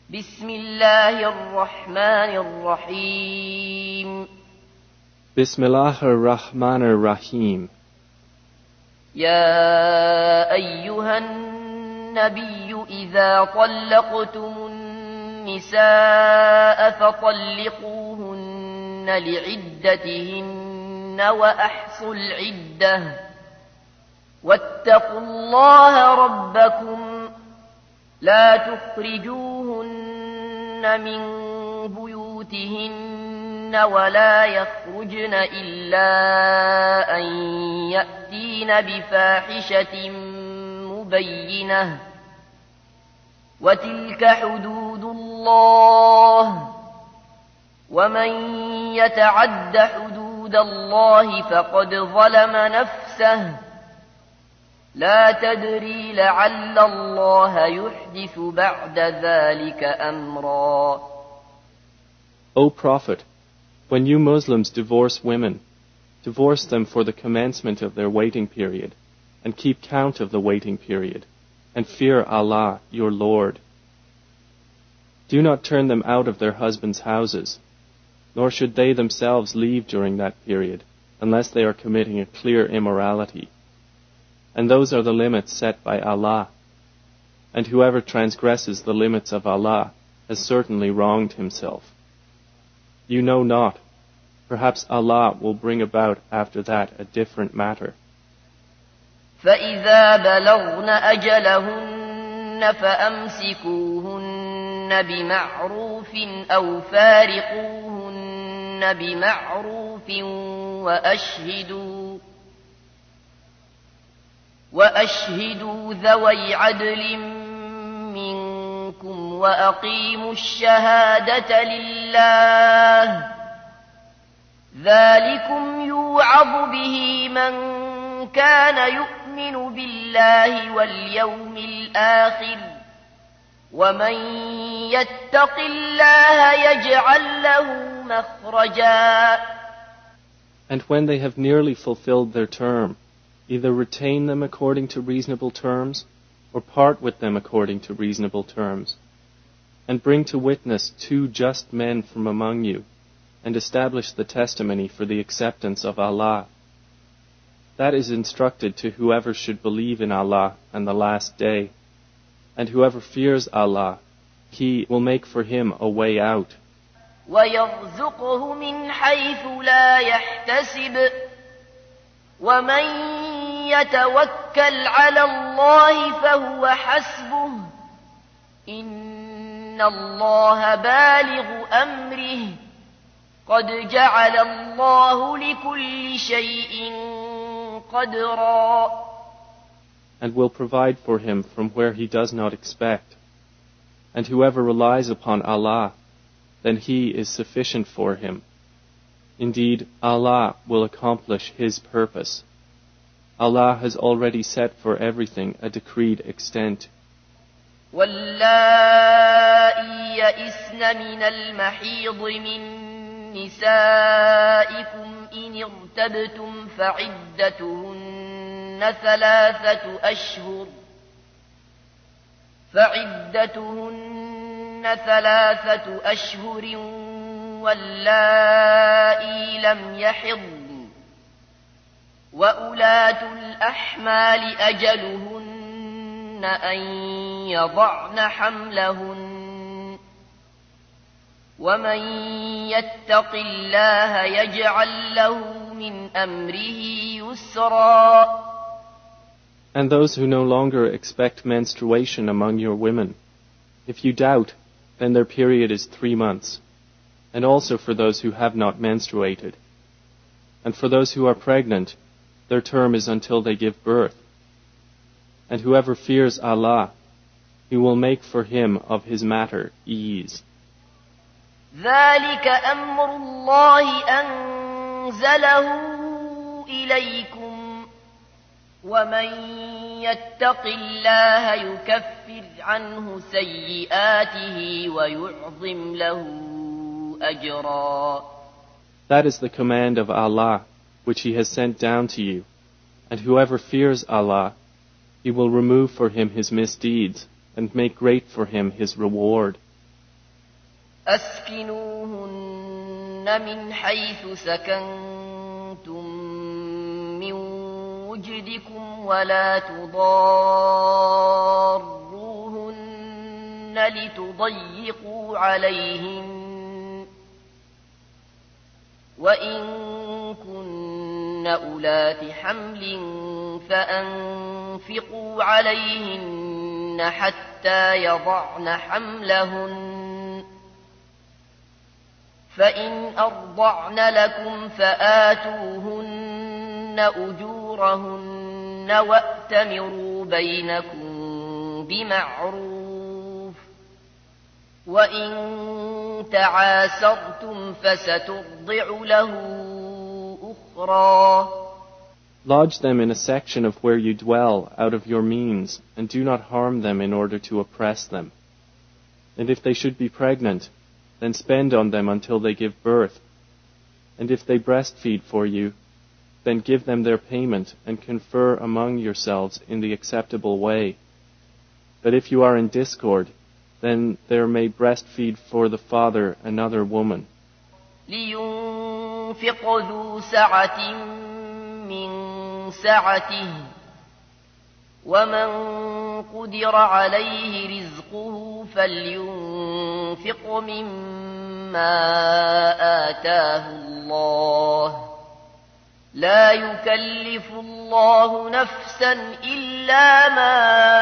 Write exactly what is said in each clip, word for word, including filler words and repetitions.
بسم الله الرحمن الرحيم بسم الله الرحمن الرحيم يا أيها النبي إذا طلقتم النساء فطلقوهن لعدتهن وأحصوا العدة واتقوا الله ربكم لا تخرجوهن من بيوتهن ولا يخرجن إلا أن يأتين بفاحشة مبينة وتلك حدود الله ومن يتعد حدود الله فقد ظلم نفسه لا تدري لعل الله يحدث بعد ذلك أمرا. O Prophet, when you Muslims divorce women, divorce them for the commencement of their waiting period, and keep count of the waiting period, and fear Allah, your Lord. Do not turn them out of their husbands' houses, nor should they themselves leave during that period, unless they are committing a clear immorality. And those are the limits set by Allah. And whoever transgresses the limits of Allah has certainly wronged himself. You know not. Perhaps Allah will bring about after that a different matter. فَإِذَا بَلَغْنَ أَجَلَهُنَّ فَأَمْسِكُوهُنَّ بِمَعْرُوفٍ أَوْ فَارِقُوهُنَّ بِمَعْرُوفٍ وَأَشْهِدُوا وأشهدوا ذوي عدل منكم وأقيموا الشهادة لله ذلكم يوعظ به من كان يؤمن بالله واليوم الآخر ومن يتق الله يجعل له مخرجا. And when they have nearly fulfilled their term, either retain them according to reasonable terms, or part with them according to reasonable terms, and bring to witness two just men from among you, and establish the testimony for the acceptance of Allah. That is instructed to whoever should believe in Allah and the last day, and whoever fears Allah, He will make for him a way out. وَيَرْزُقْهُ مِنْ حَيْثُ لَا يَحْتَسِبُ وَمَنْ يَتَوَكَّلْ عَلَى اللَّهِ فَهُوَ حَسْبُهُ إِنَّ اللَّهَ بَالِغُ أَمْرِهِ قَدْ جَعَلَ اللَّهُ لِكُلِّ شَيْءٍ قَدْرًا. And will provide for him from where he does not expect. And whoever relies upon Allah, then He is sufficient for him. Indeed, Allah will accomplish His purpose. Allah has already set for everything a decreed extent. وَاللَّائِي يَئِسْنَ مِنَ الْمَحِيضِ مِن نِّسَائِكُمْ إِنِ ارْتَبْتُمْ فَعِدَّتُهُنَّ ثَلَاثَةُ أَشْهُرٍ فَعِدَّتُهُنَّ ثَلَاثَةُ أَشْهُرٍ واللائي لم يحضن وأولاة الأحمال أجلهن أن يضعن حملهن ومن يتق الله يجعل له من أمره يسرا. And those who no longer expect menstruation among your women, if you doubt, then their period is three months. And also for those who have not menstruated. And for those who are pregnant, their term is until they give birth. And whoever fears Allah, He will make for him of his matter ease. ذَلِكَ أَمْرُ اللَّهِ أَنزَلَهُ إِلَيْكُمْ وَمَنْ يَتَّقِ اللَّهَ يُكَفِّرْ عَنْهُ سَيِّئَاتِهِ وَيُعْظِمْ لَهُ أجرا. That is the command of Allah, which He has sent down to you. And whoever fears Allah, He will remove for him his misdeeds, and make great for him his reward. أسكنوهن من حيث سكنتم من وجدكم ولا تضاروهن لتضيقوا عليهن وإن كن أولات حمل فأنفقوا عليهن حتى يضعن حملهن فإن أرضعن لكم فآتوهن أجورهن وأتمروا بينكم بمعروف وإن تعاسرتم فسترضع له أخرى. Lodge them in a section of where you dwell out of your means, and do not harm them in order to oppress them. And if they should be pregnant, then spend on them until they give birth. And if they breastfeed for you, then give them their payment and confer among yourselves in the acceptable way. But if you are in discord, then there may breastfeed for the father another woman. لينفق ذو سعة من سعته ومن قدر عليه رزقه فلينفق مما آتاه الله لا يكلف الله نفسا إلا ما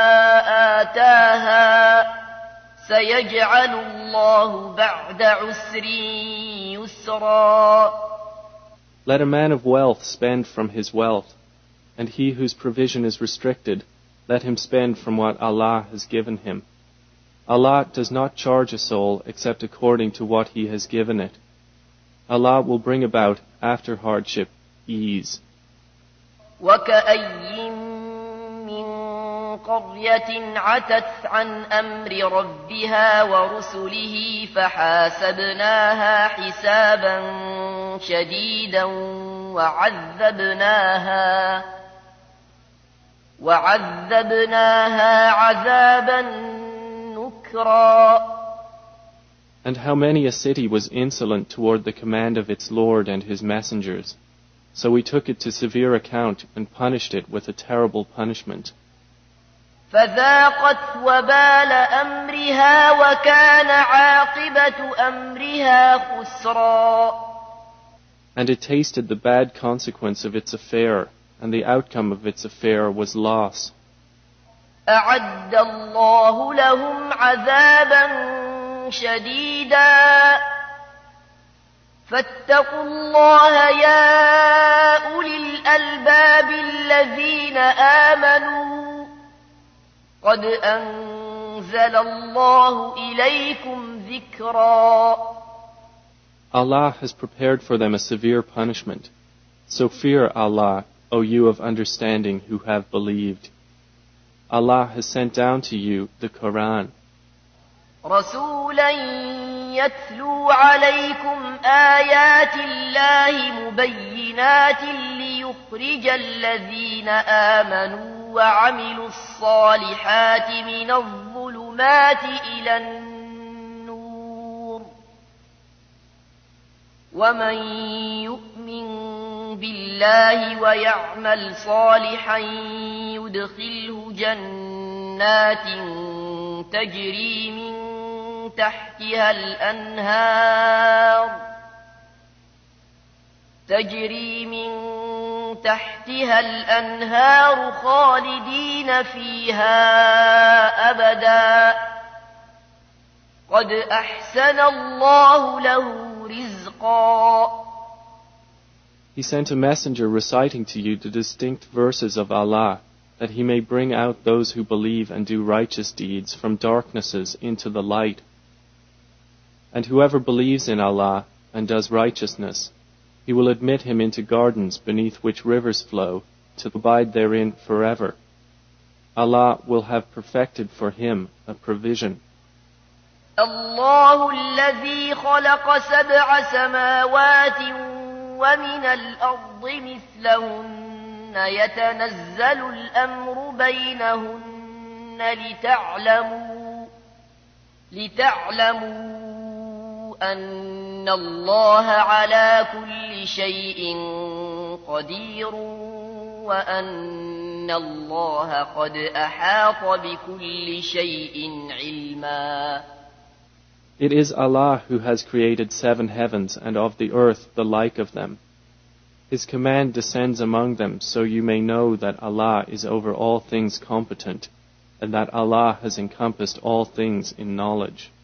آتاها سيجعل الله بعد عسر يسرا. Let a man of wealth spend from his wealth, and he whose provision is restricted, let him spend from what Allah has given him. Allah does not charge a soul except according to what He has given it. Allah will bring about, after hardship, ease. وَكَأَيٍّ مِّن قَرْيَةٍ عَتَتْ عَنْ أَمْرِ رَبِّهَا وَرُسُلِهِ فَحَاسَبْنَاهَا حِسَابًا شَدِيدًا وَعَذَّبْنَاهَا وَعَذَّبْنَاهَا عَذَابًا نُكْرًا. And how many a city was insolent toward the command of its Lord and His messengers. So we took it to severe account and punished it with a terrible punishment. فذاقت وبال أمرها وكان عاقبة أمرها خسرا. And it tasted the bad consequence of its affair, and the outcome of its affair was loss. أعد الله لهم عذابا شديدا فاتقوا الله يا أولي الألباب الذين آمنوا قد أنزل الله إليكم ذكرا. Allah has prepared for them a severe punishment. So fear Allah, O you of understanding who have believed. Allah has sent down to you the Quran. رسولا يتلو عليكم آيات الله مبينات ليخرج الذين آمنوا وعملوا الصالحات من الظلمات إلى النور ومن يؤمن بالله ويعمل صالحا يدخله جنات تجري من تحتها الأنهار تجري من تحتها الأنهار خالدين فيها أبدا قد أحسن الله له رزقا. He sent a messenger reciting to you the distinct verses of Allah, that He may bring out those who believe and do righteous deeds from darknesses into the light. And whoever believes in Allah and does righteousness, He will admit him into gardens beneath which rivers flow, to abide therein forever. Allah will have perfected for him a provision. الله الذي خلق سبع سماوات ومن الأرض مثلهن يتنزل الأمر بينهن لتعلموا لتعلموا أن الله على كل شيء قدير وأن الله قد أحاط بكل شيء علما. It is Allah who has created seven heavens and of the earth the like of them. His command descends among them so you may know that Allah is over all things competent and that Allah has encompassed all things in knowledge.